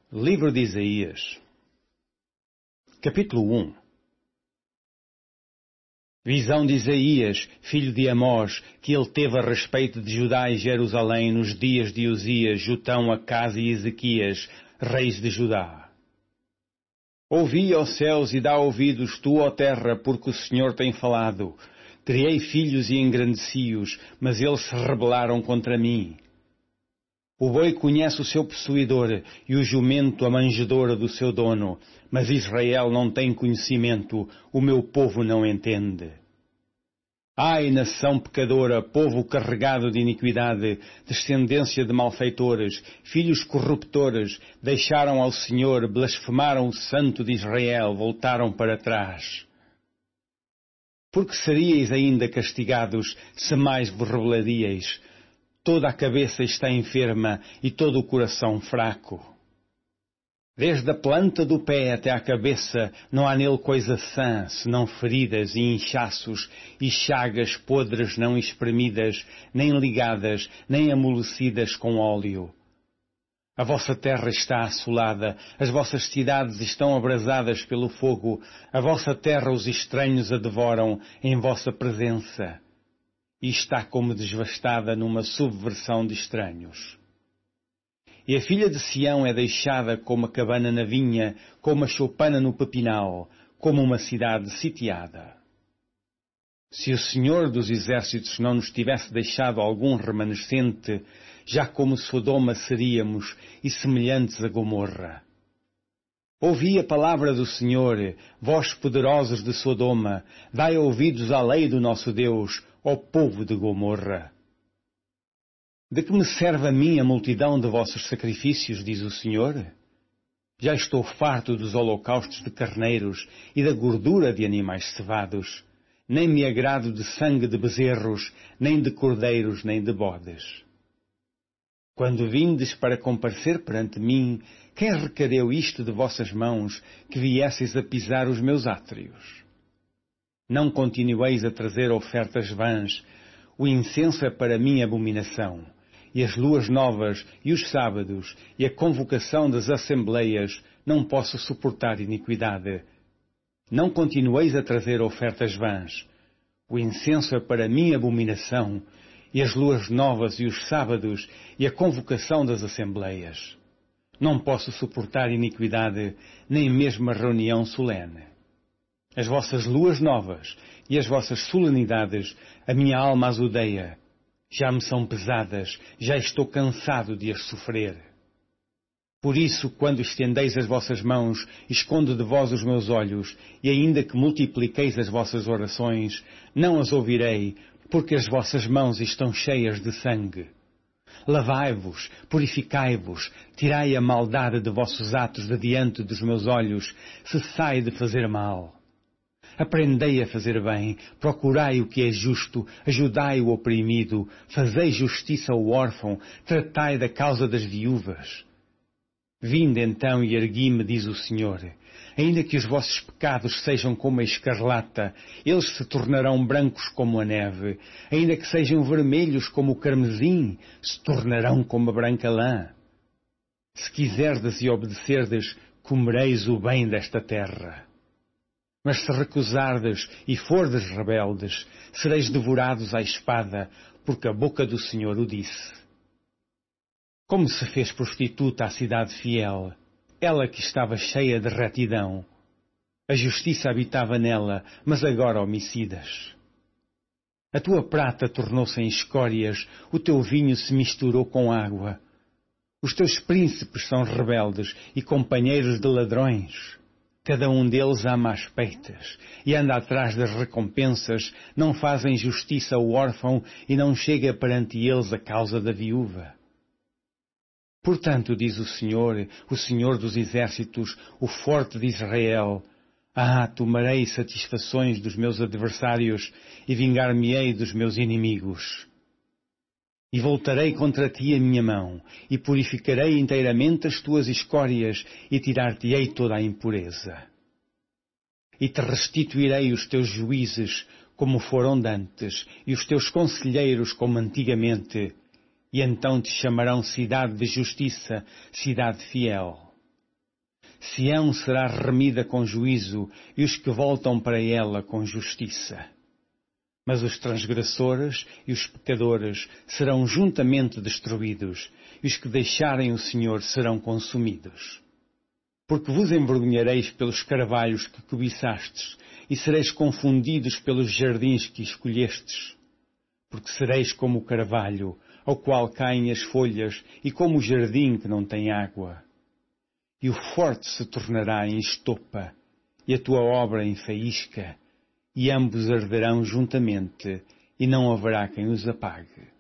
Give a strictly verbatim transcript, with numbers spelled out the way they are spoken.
Livro de Isaías, capítulo um. Visão de Isaías, filho de Amós, que ele teve a respeito de Judá e Jerusalém nos dias de Uzias, Jotão, Acaz e Ezequias, reis de Judá. Ouvi, ó céus, e dá ouvidos tu, ó terra, porque o Senhor tem falado. Criei filhos e engrandeci-os, mas eles se rebelaram contra mim. O boi conhece o seu possuidor, e o jumento a manjedoura do seu dono, mas Israel não tem conhecimento, o meu povo não entende. Ai, nação pecadora, povo carregado de iniquidade, descendência de malfeitores, filhos corruptores, deixaram ao Senhor, blasfemaram o Santo de Israel, voltaram para trás. Porque seríeis ainda castigados, se mais vos rebelaríeis? Toda a cabeça está enferma e todo o coração fraco. Desde a planta do pé até à cabeça não há nele coisa sã, senão feridas e inchaços e chagas podres não espremidas, nem ligadas, nem amolecidas com óleo. A vossa terra está assolada, as vossas cidades estão abrasadas pelo fogo, a vossa terra os estranhos a devoram em vossa presença. E está como devastada numa subversão de estranhos. E a filha de Sião é deixada como a cabana na vinha, como a choupana no pepinal, como uma cidade sitiada. Se o Senhor dos Exércitos não nos tivesse deixado algum remanescente, já como Sodoma seríamos e semelhantes a Gomorra. Ouvi a palavra do Senhor, vós poderosos de Sodoma, dai ouvidos à lei do nosso Deus, ó povo de Gomorra. De que me serve a mim a multidão de vossos sacrifícios, diz o Senhor? Já estou farto dos holocaustos de carneiros e da gordura de animais cevados. Nem me agrado de sangue de bezerros, nem de cordeiros, nem de bodes. Quando vindes para comparecer perante mim, quem requereu isto de vossas mãos, que viesseis a pisar os meus átrios? Não continueis a trazer ofertas vãs, o incenso é para mim abominação, e as luas novas, e os sábados, e a convocação das assembleias, não posso suportar iniquidade. Não continueis a trazer ofertas vãs, o incenso é para mim abominação, e as luas novas, e os sábados, e a convocação das assembleias. Não posso suportar iniquidade, nem mesmo a reunião solene. As vossas luas novas e as vossas solenidades, a minha alma as odeia. Já me são pesadas, já estou cansado de as sofrer. Por isso, quando estendeis as vossas mãos, escondo de vós os meus olhos, e ainda que multipliqueis as vossas orações, não as ouvirei, porque as vossas mãos estão cheias de sangue. Lavai-vos, purificai-vos, tirai a maldade de vossos atos de diante dos meus olhos, cessai de fazer mal. Aprendei a fazer bem, procurai o que é justo, ajudai o oprimido, fazei justiça ao órfão, tratai da causa das viúvas. Vinde então e ergui-me, diz o Senhor. Ainda que os vossos pecados sejam como a escarlata, eles se tornarão brancos como a neve. Ainda que sejam vermelhos como o carmesim, se tornarão como a branca lã. Se quiserdes e obedecerdes, comereis o bem desta terra. Mas se recusardes e fordes rebeldes, sereis devorados à espada, porque a boca do Senhor o disse. Como se fez prostituta a cidade fiel, ela que estava cheia de retidão. A justiça habitava nela, mas agora homicidas. A tua prata tornou-se em escórias, o teu vinho se misturou com água. Os teus príncipes são rebeldes e companheiros de ladrões. Cada um deles ama as peitas e anda atrás das recompensas, não fazem justiça ao órfão e não chega perante eles a causa da viúva. Portanto, diz o Senhor, o Senhor dos Exércitos, o forte de Israel, ah, tomarei satisfações dos meus adversários e vingar-me-ei dos meus inimigos. E voltarei contra ti a minha mão, e purificarei inteiramente as tuas escórias, e tirar-te-ei toda a impureza. E te restituirei os teus juízes, como foram dantes, e os teus conselheiros como antigamente, e então te chamarão cidade de justiça, cidade fiel. Sião será remida com juízo, e os que voltam para ela com justiça. Mas os transgressores e os pecadores serão juntamente destruídos, e os que deixarem o Senhor serão consumidos. Porque vos envergonhareis pelos carvalhos que cobiçastes, e sereis confundidos pelos jardins que escolhestes. Porque sereis como o carvalho, ao qual caem as folhas, e como o jardim que não tem água. E o forte se tornará em estopa, e a tua obra em faísca, e ambos arderão juntamente, e não haverá quem os apague.